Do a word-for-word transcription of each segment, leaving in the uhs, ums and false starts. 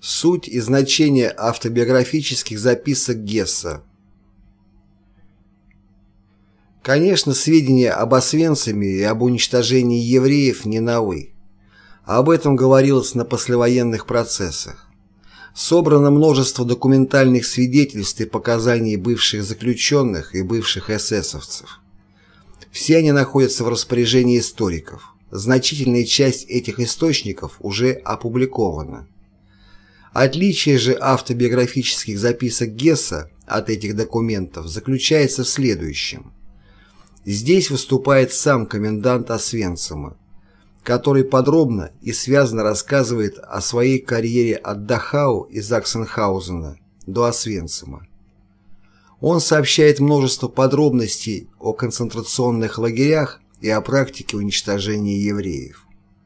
Суть и значение автобиографических записок Гесса. Конечно, сведения об Освенциме и об уничтожении евреев не новы. Об этом говорилось на послевоенных процессах. Собрано множество документальных свидетельств и показаний бывших заключенных и бывших эсэсовцев. Все они находятся в распоряжении историков. Значительная часть этих источников уже опубликована. Отличие же автобиографических записок Гесса от этих документов заключается в следующем. Здесь выступает сам комендант Освенцима, который подробно и связно рассказывает о своей карьере от Дахау и Заксенхаузена до Освенцима. Он сообщает множество подробностей о концентрационных лагерях и о практике уничтожения евреев.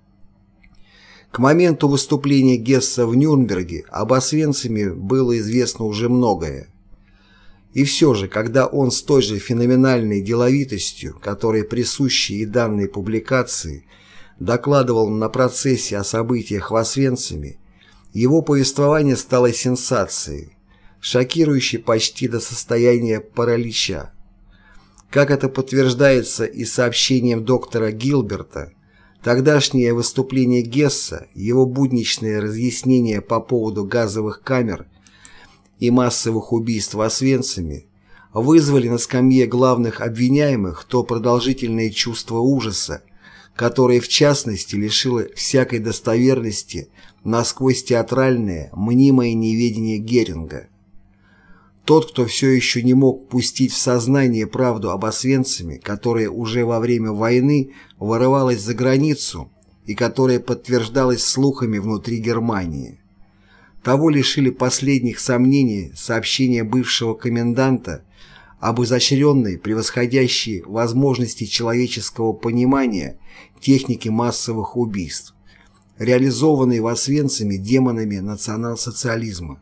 К моменту выступления Гесса в Нюрнберге об Освенциме было известно уже многое. И все же, когда он с той же феноменальной деловитостью, которая присуща и данной публикации, докладывал на процессе о событиях в Освенциме, его повествование стало сенсацией, шокирующей почти до состояния паралича. Как это подтверждается и сообщением доктора Гилберта, тогдашнее выступление Гесса, его будничные разъяснения по поводу газовых камер и массовых убийств в Освенциме вызвали на скамье главных обвиняемых то продолжительное чувство ужаса, которое в частности лишило всякой достоверности насквозь театральное, мнимое неведение Геринга. Тот, кто все еще не мог пустить в сознание правду об Освенциме, которая уже во время войны вырывалась за границу и которая подтверждалась слухами внутри Германии. Того лишили последних сомнений сообщения бывшего коменданта об изощренной, превосходящей возможности человеческого понимания техники массовых убийств, реализованной в Освенциме демонами национал-социализма.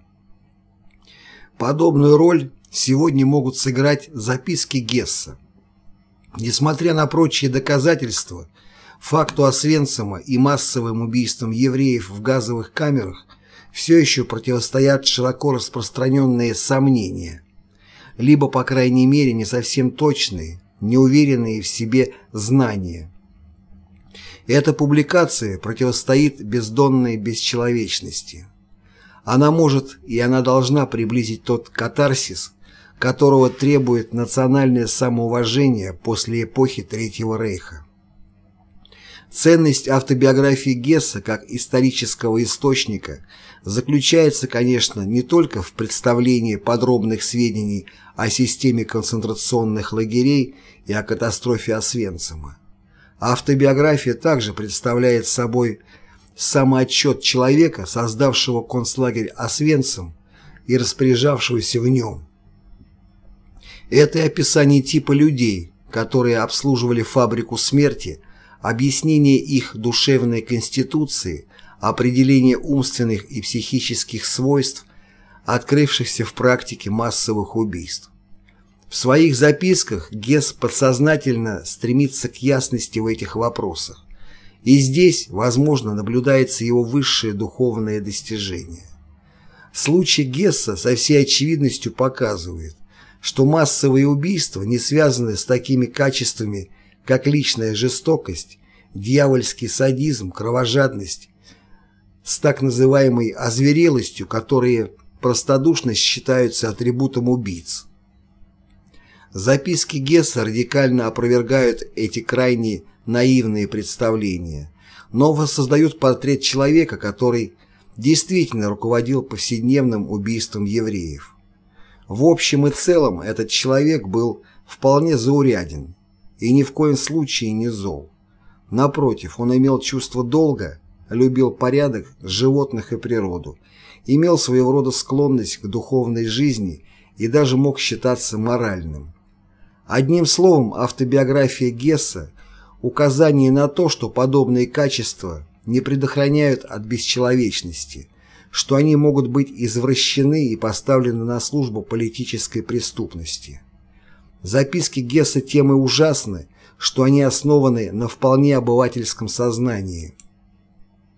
Подобную роль сегодня могут сыграть записки Гесса. Несмотря на прочие доказательства, факту Освенцима и массовым убийствам евреев в газовых камерах все еще противостоят широко распространенные сомнения, либо, по крайней мере, не совсем точные, неуверенные в себе знания. Эта публикация противостоит бездонной бесчеловечности. Она может и она должна приблизить тот катарсис, которого требует национальное самоуважение после эпохи Третьего Рейха. Ценность автобиографии Гесса как исторического источника заключается, конечно, не только в представлении подробных сведений о системе концентрационных лагерей и о катастрофе Освенцима. Автобиография также представляет собой самоотчет человека, создавшего концлагерь Освенцим и распоряжавшегося в нем. Это и описание типа людей, которые обслуживали фабрику смерти, объяснение их душевной конституции, определение умственных и психических свойств, открывшихся в практике массовых убийств. В своих записках Гесс подсознательно стремится к ясности в этих вопросах. И здесь, возможно, наблюдается его высшее духовное достижение. Случай Гесса со всей очевидностью показывает, что массовые убийства не связаны с такими качествами, как личная жестокость, дьявольский садизм, кровожадность, с так называемой озверелостью, которые простодушно считаются атрибутом убийц. Записки Гесса радикально опровергают эти крайне наивные представления, но воссоздают портрет человека, который действительно руководил повседневным убийством евреев. В общем и целом этот человек был вполне зауряден и ни в коем случае не зол. Напротив, он имел чувство долга, любил порядок, животных и природу, имел своего рода склонность к духовной жизни и даже мог считаться моральным. Одним словом, автобиография Гесса – указание на то, что подобные качества не предохраняют от бесчеловечности, что они могут быть извращены и поставлены на службу политической преступности. Записки Гесса тем и ужасны, что они основаны на вполне обывательском сознании.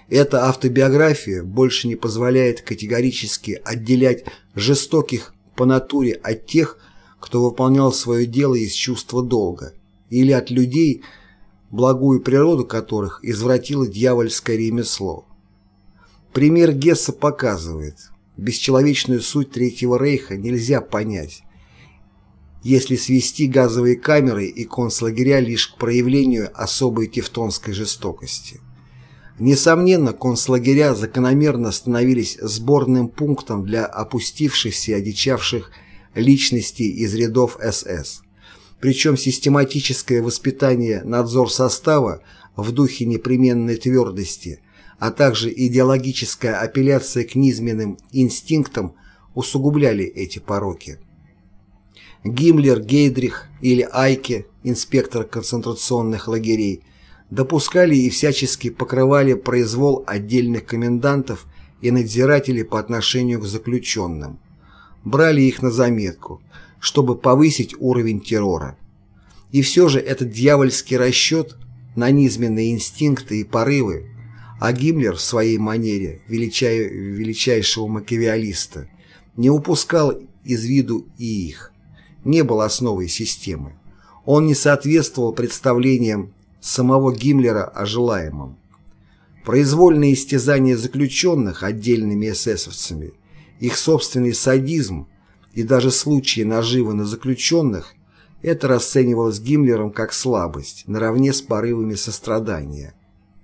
Эта автобиография больше не позволяет категорически отделять жестоких по натуре от тех, кто выполнял свое дело из чувства долга, или от людей, благую природу которых извратило дьявольское ремесло. Пример Гесса показывает, бесчеловечную суть Третьего Рейха нельзя понять, если свести газовые камеры и концлагеря лишь к проявлению особой тевтонской жестокости. Несомненно, концлагеря закономерно становились сборным пунктом для опустившихся и одичавших личностей из рядов эс эс. Причем систематическое воспитание надзорсостава в духе непременной твердости, а также идеологическая апелляция к низменным инстинктам усугубляли эти пороки. Гиммлер, Гейдрих или Айке, инспектор концентрационных лагерей, допускали и всячески покрывали произвол отдельных комендантов и надзирателей по отношению к заключенным, брали их на заметку, чтобы повысить уровень террора. И все же этот дьявольский расчет на низменные инстинкты и порывы, а Гиммлер в своей манере величай, величайшего макиавеллиста не упускал из виду и их, не был основой системы. Он не соответствовал представлениям самого Гиммлера о желаемом. Произвольные истязания заключенных отдельными эсэсовцами, их собственный садизм и даже случаи наживы на заключенных – это расценивалось Гиммлером как слабость, наравне с порывами сострадания.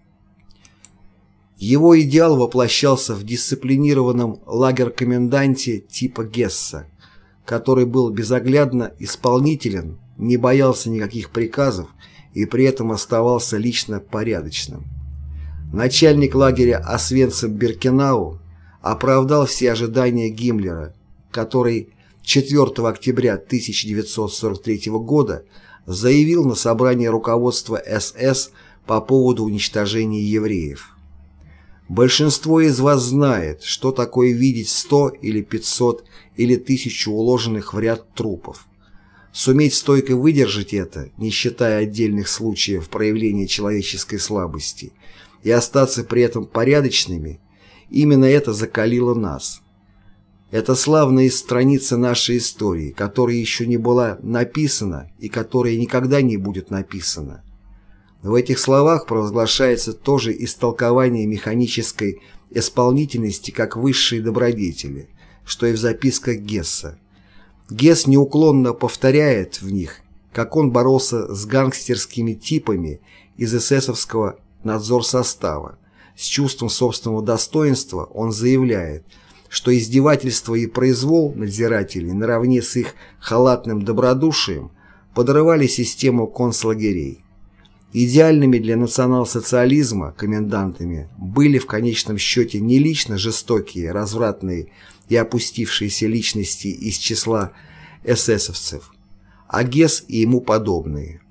Его идеал воплощался в дисциплинированном лагеркоменданте типа Гесса, который был безоглядно исполнителен, не боялся никаких приказов и при этом оставался лично порядочным. Начальник лагеря Освенцим-Биркенау оправдал все ожидания Гиммлера, который четвёртого октября тысяча девятьсот сорок третьего года заявил на собрании руководства эс эс по поводу уничтожения евреев. Большинство из вас знает, что такое видеть сто или пятьсот или тысячу уложенных в ряд трупов. Суметь стойко выдержать это, не считая отдельных случаев проявления человеческой слабости, и остаться при этом порядочными, именно это закалило нас. Это славная страница нашей истории, которая еще не была написана и которая никогда не будет написана. В этих словах провозглашается тоже истолкование механической исполнительности как высшей добродетели, что и в записках Гесса. Гесс неуклонно повторяет в них, как он боролся с гангстерскими типами из эсэсовского надзорсостава. С чувством собственного достоинства он заявляет, что издевательство и произвол надзирателей наравне с их халатным добродушием подрывали систему концлагерей. Идеальными для национал-социализма комендантами были в конечном счете не лично жестокие, развратные и опустившиеся личности из числа эсэсовцев, а Гесс и ему подобные.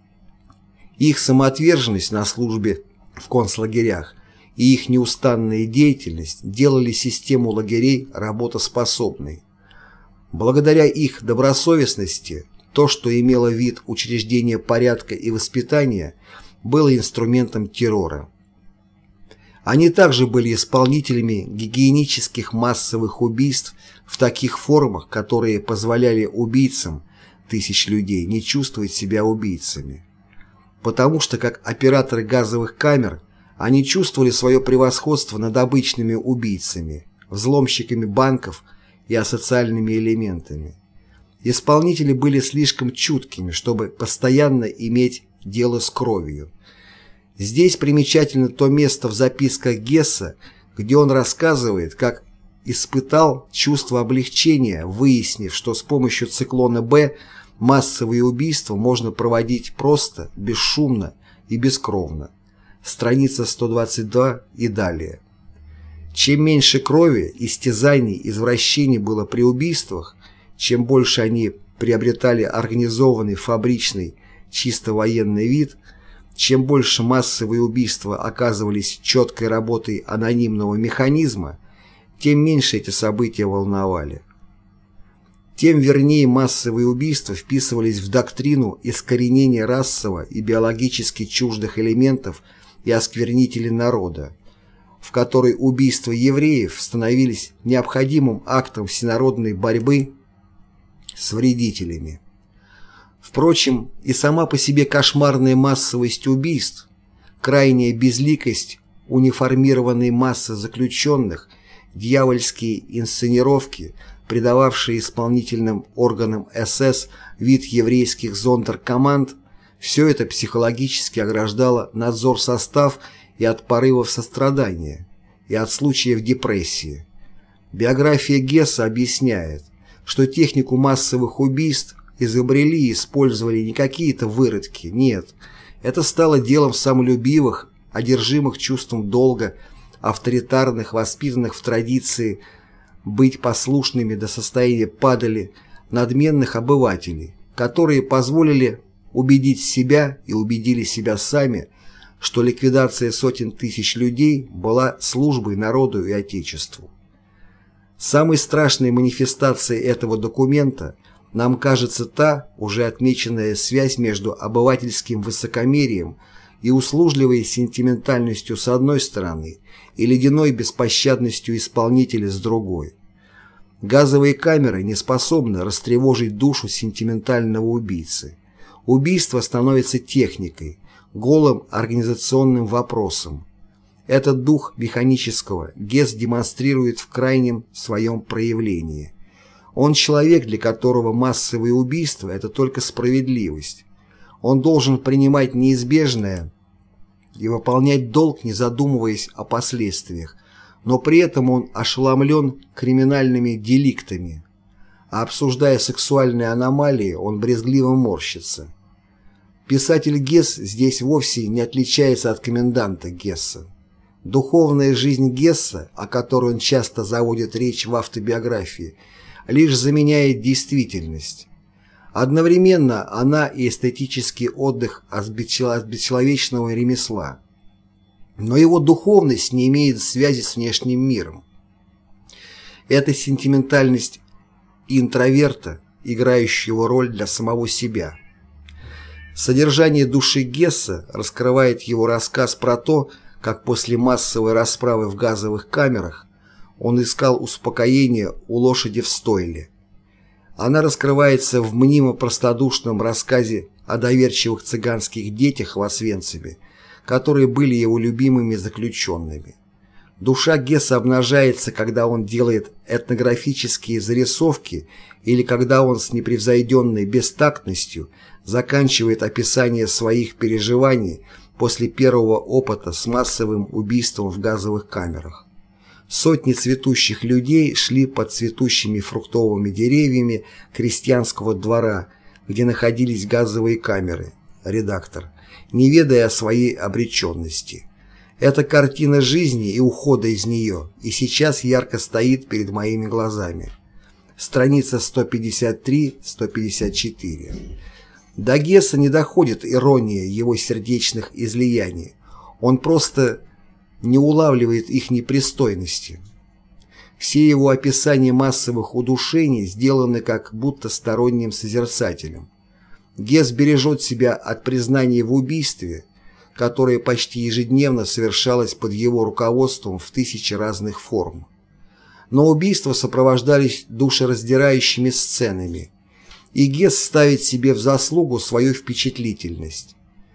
Их самоотверженность на службе в концлагерях и их неустанная деятельность делали систему лагерей работоспособной. Благодаря их добросовестности то, что имело вид учреждения порядка и воспитания, было инструментом террора. Они также были исполнителями гигиенических массовых убийств в таких формах, которые позволяли убийцам тысяч людей не чувствовать себя убийцами. Потому что, как операторы газовых камер, они чувствовали свое превосходство над обычными убийцами, взломщиками банков и асоциальными элементами. Исполнители были слишком чуткими, чтобы постоянно иметь дело с кровью. Здесь примечательно то место в записках Гесса, где он рассказывает, как испытал чувство облегчения, выяснив, что с помощью циклона Б массовые убийства можно проводить просто, бесшумно и бескровно. Страница сто двадцать два и далее. Чем меньше крови, истязаний, извращений было при убийствах, чем больше они приобретали организованный, фабричный, чисто военный вид, чем больше массовые убийства оказывались четкой работой анонимного механизма, тем меньше эти события волновали. Тем вернее массовые убийства вписывались в доктрину искоренения расово и биологически чуждых элементов и осквернителей народа. в которой убийства евреев становились необходимым актом всенародной борьбы с вредителями. Впрочем, и сама по себе кошмарная массовость убийств, крайняя безликость униформированной массы заключенных, дьявольские инсценировки, придававшие исполнительным органам эс эс вид еврейских зондеркоманд, все это психологически ограждало надзор состав и от порывов сострадания, и от случаев депрессии. Биография Гесса объясняет, что технику массовых убийств изобрели и использовали не какие-то выродки, нет, это стало делом самолюбивых, одержимых чувством долга, авторитарных, воспитанных в традиции быть послушными до состояния падали, надменных обывателей, которые позволили убедить себя и убедили себя сами, что ликвидация сотен тысяч людей была службой народу и Отечеству. Самой страшной манифестацией этого документа нам кажется та, уже отмеченная связь между обывательским высокомерием и услужливой сентиментальностью с одной стороны и ледяной беспощадностью исполнителя с другой. Газовые камеры не способны растревожить душу сентиментального убийцы. Убийство становится техникой, голым организационным вопросом. Этот дух механического Гесс демонстрирует в крайнем своем проявлении. Он человек, для которого массовые убийства – это только справедливость. Он должен принимать неизбежное и выполнять долг, не задумываясь о последствиях, но при этом он ошеломлен криминальными деликтами, а обсуждая сексуальные аномалии, он брезгливо морщится. Писатель Гесс здесь вовсе не отличается от коменданта Гесса. Духовная жизнь Гесса, о которой он часто заводит речь в автобиографии, лишь заменяет действительность. Одновременно она и эстетический отдых от бесчеловечного ремесла. Но его духовность не имеет связи с внешним миром. Это сентиментальность интроверта, играющего роль для самого себя. Содержание души Гесса раскрывает его рассказ про то, как после массовой расправы в газовых камерах он искал успокоения у лошади в стойле. Она раскрывается в мнимо-простодушном рассказе о доверчивых цыганских детях в Освенциме, которые были его любимыми заключенными. Душа Гесса обнажается, когда он делает этнографические зарисовки или когда он с непревзойденной бестактностью заканчивает описание своих переживаний после первого опыта с массовым убийством в газовых камерах. Сотни цветущих людей шли под цветущими фруктовыми деревьями крестьянского двора, где находились газовые камеры, редактор, не ведая о своей обреченности. Эта картина жизни и ухода из нее и сейчас ярко стоит перед моими глазами. Страница сто пятьдесят три — сто пятьдесят четыре. До Гесса не доходит ирония его сердечных излияний. Он просто не улавливает их непристойности. Все его описания массовых удушений сделаны как будто сторонним созерцателем. Гесс бережет себя от признания в убийстве, которое почти ежедневно совершалось под его руководством в тысячи разных форм. Но убийства сопровождались душераздирающими сценами, и Гесс ставит себе в заслугу свою впечатлительность.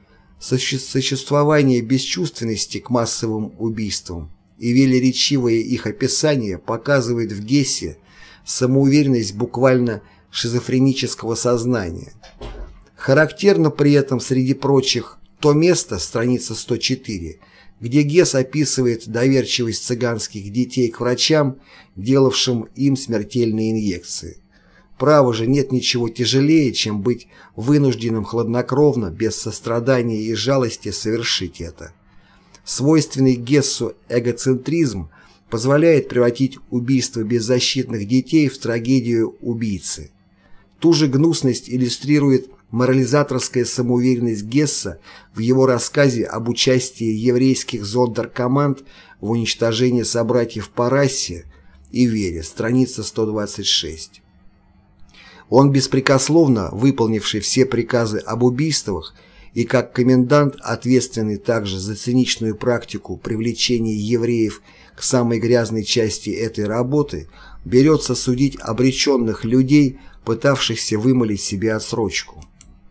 Существование бесчувственности к массовым убийствам и велеречивое их описание показывает в Гессе самоуверенность буквально шизофренического сознания. Характерно при этом среди прочих то место, страница сто четыре, где Гесс описывает доверчивость цыганских детей к врачам, делавшим им смертельные инъекции. Право же, нет ничего тяжелее, чем быть вынужденным хладнокровно, без сострадания и жалости совершить это. Свойственный Гессу эгоцентризм позволяет превратить убийство беззащитных детей в трагедию убийцы. Ту же гнусность иллюстрирует морализаторская самоуверенность Гесса в его рассказе об участии еврейских зондеркоманд в уничтожении собратьев по расе и вере, страница сто двадцать шесть. Он, беспрекословно выполнивший все приказы об убийствах и как комендант, ответственный также за циничную практику привлечения евреев к самой грязной части этой работы, берется судить обреченных людей, пытавшихся вымолить себе отсрочку.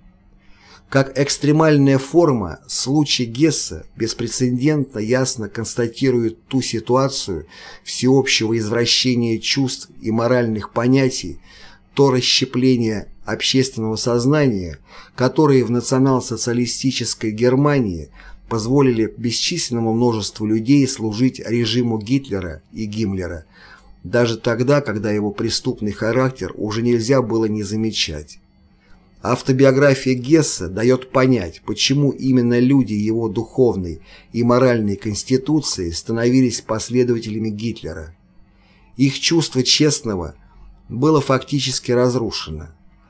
Как экстремальная форма, случай Гесса беспрецедентно ясно констатирует ту ситуацию всеобщего извращения чувств и моральных понятий, то расщепление общественного сознания, которые в национал-социалистической Германии позволили бесчисленному множеству людей служить режиму Гитлера и Гиммлера, даже тогда, когда его преступный характер уже нельзя было не замечать. Автобиография Гесса дает понять, почему именно люди его духовной и моральной конституции становились последователями Гитлера. Их чувство честного было фактически разрушено.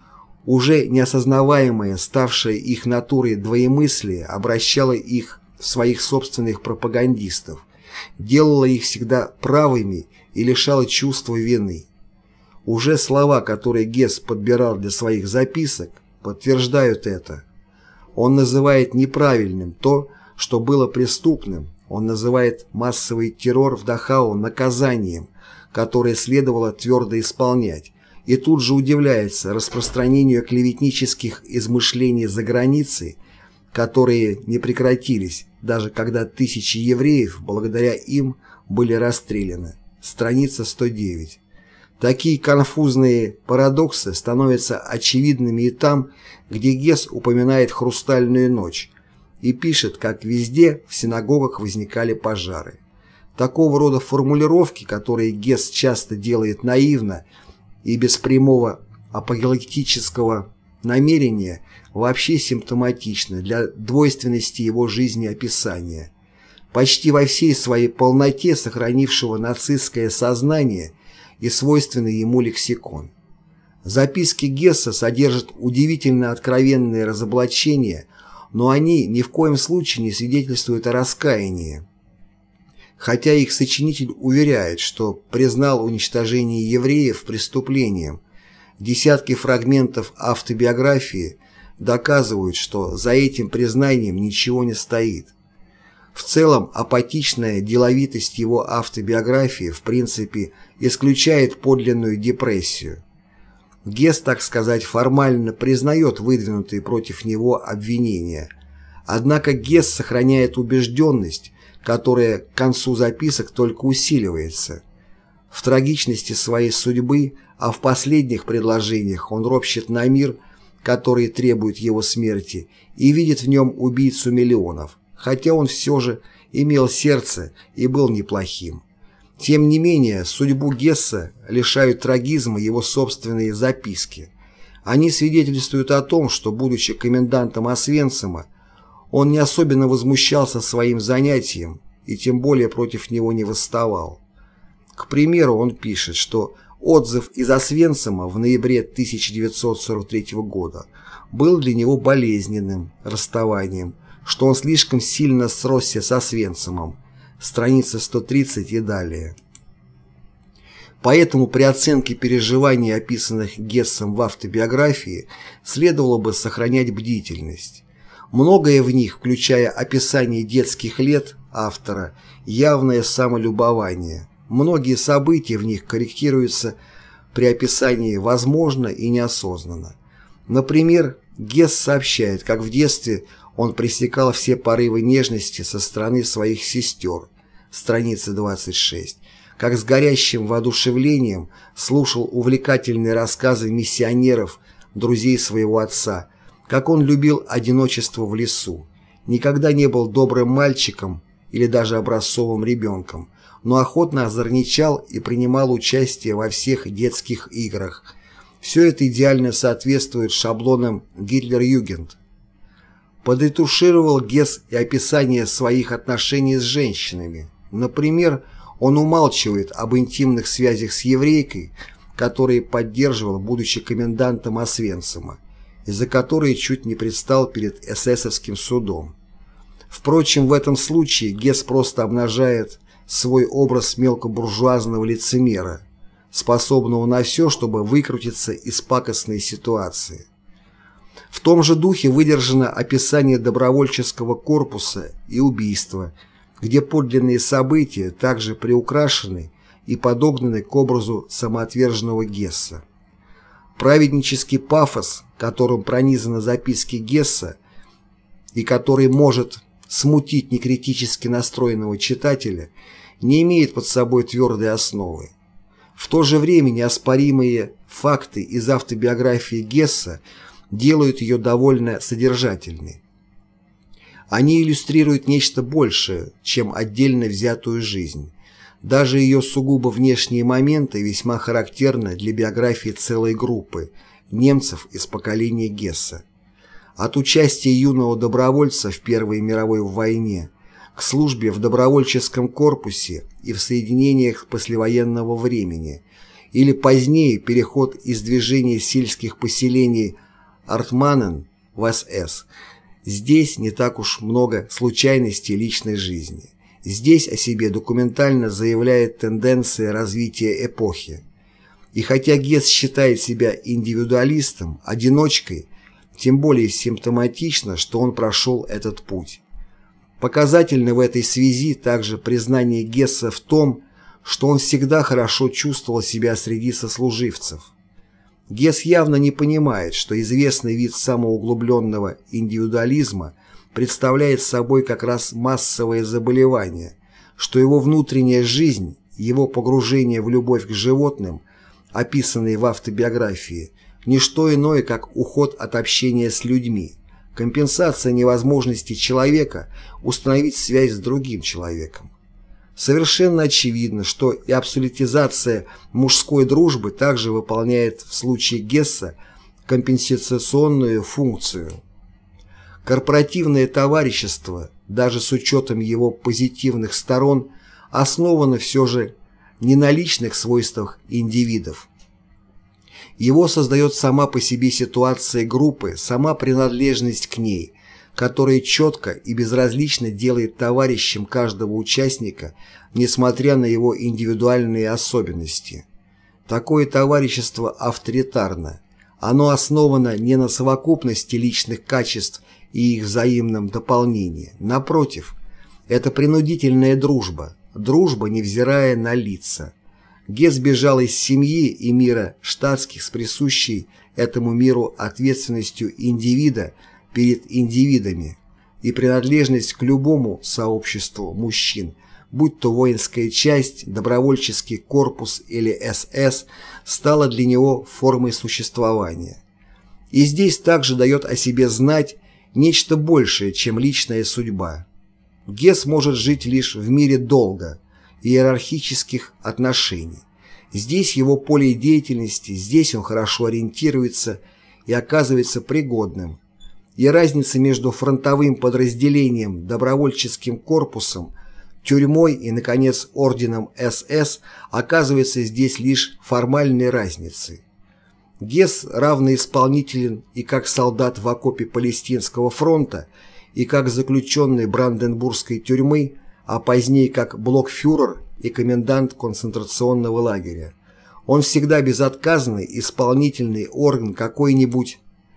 Уже неосознаваемое, ставшее их натурой двоемыслие, обращало их в своих собственных пропагандистов, делало их всегда правыми и лишало чувства вины. Уже слова, которые Гесс подбирал для своих записок, подтверждают это. Он называет неправильным то, что было преступным, он называет массовый террор в Дахау наказанием, которое следовало твердо исполнять, и тут же удивляется распространению клеветнических измышлений за границей, которые не прекратились, даже когда тысячи евреев, благодаря им, были расстреляны. Страница сто девять. Такие конфузные парадоксы становятся очевидными и там, где Гесс упоминает «Хрустальную ночь» и пишет, как везде в синагогах возникали пожары. Такого рода формулировки, которые Гесс часто делает наивно и без прямого апологетического намерения, вообще симптоматичны для двойственности его жизнеописания, почти во всей своей полноте сохранившего нацистское сознание и свойственный ему лексикон. Записки Гесса содержат удивительно откровенные разоблачения, но они ни в коем случае не свидетельствуют о раскаянии. Хотя их сочинитель уверяет, что признал уничтожение евреев преступлением, десятки фрагментов автобиографии доказывают, что за этим признанием ничего не стоит. В целом, апатичная деловитость его автобиографии в принципе исключает подлинную депрессию. Гесс, так сказать, формально признает выдвинутые против него обвинения. Однако Гесс сохраняет убежденность, которая к концу записок только усиливается. В трагичности своей судьбы, а в последних предложениях он ропщет на мир, который требует его смерти, и видит в нем убийцу миллионов, хотя он все же имел сердце и был неплохим. Тем не менее, судьбу Гесса лишают трагизма его собственные записки. Они свидетельствуют о том, что, будучи комендантом Освенцима, он не особенно возмущался своим занятием и тем более против него не восставал. К примеру, он пишет, что отзыв из Освенцима в ноябре тысяча девятьсот сорок третьего года был для него болезненным расставанием, что он слишком сильно сросся с Освенцимом. Страница сто тридцать и далее. Поэтому при оценке переживаний, описанных Гессом в автобиографии, следовало бы сохранять бдительность. Многое в них, включая описание детских лет автора, явное самолюбование. Многие события в них корректируются при описании возможно и неосознанно. Например, Гесс сообщает, как в детстве он пресекал все порывы нежности со стороны своих сестер, страница двадцать шесть, как с горящим воодушевлением слушал увлекательные рассказы миссионеров, друзей своего отца, как он любил одиночество в лесу, никогда не был добрым мальчиком или даже образцовым ребенком, но охотно озорничал и принимал участие во всех детских играх. Все это идеально соответствует шаблонам Гитлер-Югенд. Подретушировал Гесс и описание своих отношений с женщинами. Например, он умалчивает об интимных связях с еврейкой, которые поддерживал, будучи комендантом Освенцима, из-за которой чуть не предстал перед эсэсовским судом. Впрочем, в этом случае Гесс просто обнажает свой образ мелкобуржуазного лицемера, способного на все, чтобы выкрутиться из пакостной ситуации. В том же духе выдержано описание добровольческого корпуса и убийства, где подлинные события также приукрашены и подогнаны к образу самоотверженного Гесса. Праведнический пафос, которым пронизаны записки Гесса и который может смутить некритически настроенного читателя, не имеет под собой твердой основы. В то же время неоспоримые факты из автобиографии Гесса делают ее довольно содержательной. Они иллюстрируют нечто большее, чем отдельно взятую жизнь. Даже ее сугубо внешние моменты весьма характерны для биографии целой группы немцев из поколения Гесса. От участия юного добровольца в Первой мировой войне к службе в добровольческом корпусе и в соединениях послевоенного времени, или позднее переход из движения сельских поселений Артманен в СС. Здесь не так уж много случайностей личной жизни. Здесь о себе документально заявляет тенденции развития эпохи. И хотя Гесс считает себя индивидуалистом, одиночкой, тем более симптоматично, что он прошел этот путь. Показательно в этой связи также признание Гесса в том, что он всегда хорошо чувствовал себя среди сослуживцев. Гесс явно не понимает, что известный вид самоуглубленного индивидуализма представляет собой как раз массовое заболевание, что его внутренняя жизнь, его погружение в любовь к животным, описанные в автобиографии, не что иное, как уход от общения с людьми, компенсация невозможности человека установить связь с другим человеком. Совершенно очевидно, что и абсолютизация мужской дружбы также выполняет в случае Гесса компенсационную функцию. Корпоративное товарищество, даже с учетом его позитивных сторон, основано все же не на личных свойствах индивидов. Его создает сама по себе ситуация группы, сама принадлежность к ней, которая четко и безразлично делает товарищем каждого участника, несмотря на его индивидуальные особенности. Такое товарищество авторитарно. Оно основано не на совокупности личных качеств и их взаимном дополнении. Напротив, это принудительная дружба, дружба, невзирая на лица. Гесс бежал из семьи и мира штатских с присущей этому миру ответственностью индивида перед индивидами, и принадлежность к любому сообществу мужчин, будь то воинская часть, добровольческий корпус или СС, стала для него формой существования. И здесь также дает о себе знать нечто большее, чем личная судьба. Гесс может жить лишь в мире долга, иерархических отношений. Здесь его поле деятельности, здесь он хорошо ориентируется и оказывается пригодным. И разница между фронтовым подразделением, добровольческим корпусом, тюрьмой и, наконец, орденом СС оказывается здесь лишь формальной разницей. Гесс равноисполнителен и как солдат в окопе Палестинского фронта, и как заключенный Бранденбургской тюрьмы, а позднее как блокфюрер и комендант концентрационного лагеря. Он всегда безотказный исполнительный орган какой-нибудь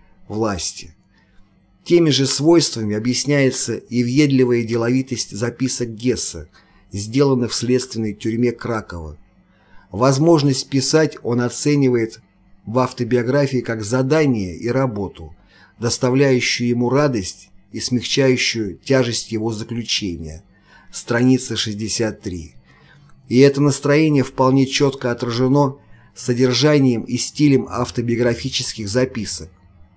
власти. Теми же свойствами объясняется и въедливая деловитость записок Гесса, сделанных в следственной тюрьме Кракова. Возможность писать он оценивает в автобиографии как задание и работу, доставляющую ему радость и смягчающую тяжесть его заключения. Страница шестьдесят три. И это настроение вполне четко отражено содержанием и стилем автобиографических записок.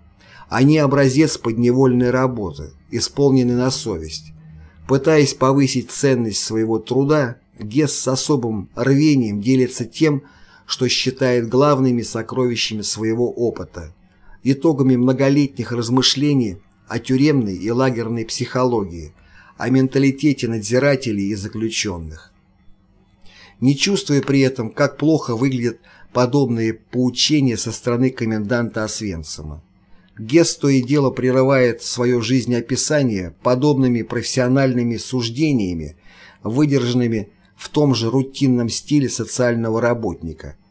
Они образец подневольной работы, исполненной на совесть. Пытаясь повысить ценность своего труда, Гесс с особым рвением делится тем, что считает главными сокровищами своего опыта, итогами многолетних размышлений о тюремной и лагерной психологии, о менталитете надзирателей и заключенных. Не чувствуя при этом, как плохо выглядят подобные поучения со стороны коменданта Освенцима. Гесс то и дело прерывает свое жизнеописание подобными профессиональными суждениями, выдержанными в том же рутинном стиле социального работника.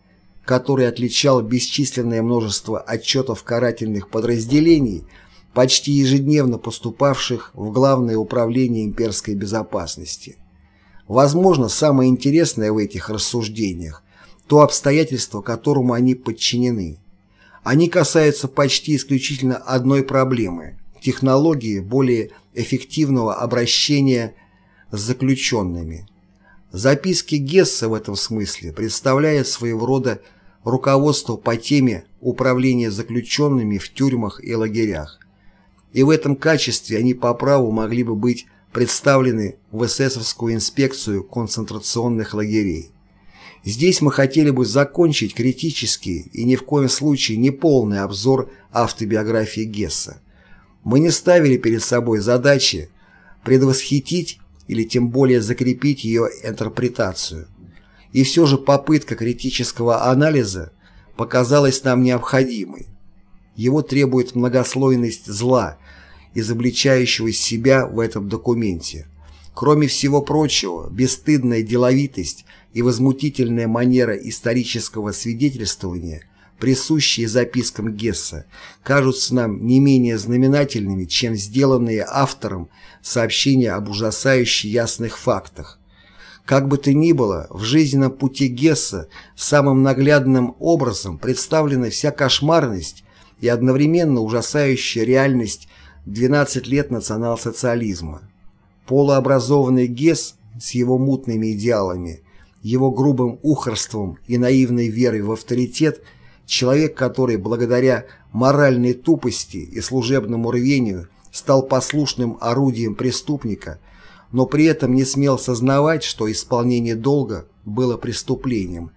который отличал бесчисленное множество отчетов карательных подразделений, почти ежедневно поступавших в Главное управление имперской безопасности. Возможно, самое интересное в этих рассуждениях – то обстоятельство, которому они подчинены. Они касаются почти исключительно одной проблемы – технологии более эффективного обращения с заключенными. Записки Гесса в этом смысле представляют своего рода руководство по теме управления заключенными в тюрьмах и лагерях. И в этом качестве они по праву могли бы быть представлены в эсэсовскую инспекцию концентрационных лагерей. Здесь мы хотели бы закончить критический и ни в коем случае не полный обзор автобиографии Гесса. Мы не ставили перед собой задачи предвосхитить или тем более закрепить ее интерпретацию. И все же попытка критического анализа показалась нам необходимой. Его требует многослойность зла, изобличающего себя в этом документе. Кроме всего прочего, бесстыдная деловитость и возмутительная манера исторического свидетельствования, присущие запискам Гесса, кажутся нам не менее знаменательными, чем сделанные автором сообщения об ужасающе ясных фактах. Как бы то ни было, в жизненном пути Гесса самым наглядным образом представлена вся кошмарность и одновременно ужасающая реальность двенадцати лет национал-социализма. Полуобразованный Гесс с его мутными идеалами, его грубым ухарством и наивной верой в авторитет, человек, который благодаря моральной тупости и служебному рвению стал послушным орудием преступника, но при этом не смел сознавать, что исполнение долга было преступлением.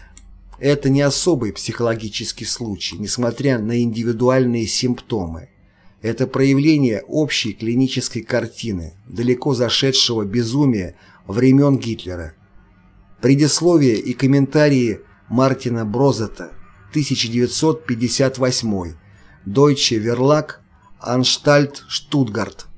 Это не особый психологический случай, несмотря на индивидуальные симптомы. Это проявление общей клинической картины, далеко зашедшего безумия времен Гитлера. Предисловие и комментарии Мартина Брозета, тысяча девятьсот пятьдесят восьмой, Deutsche Verlag, Anstalt, Штутгарт.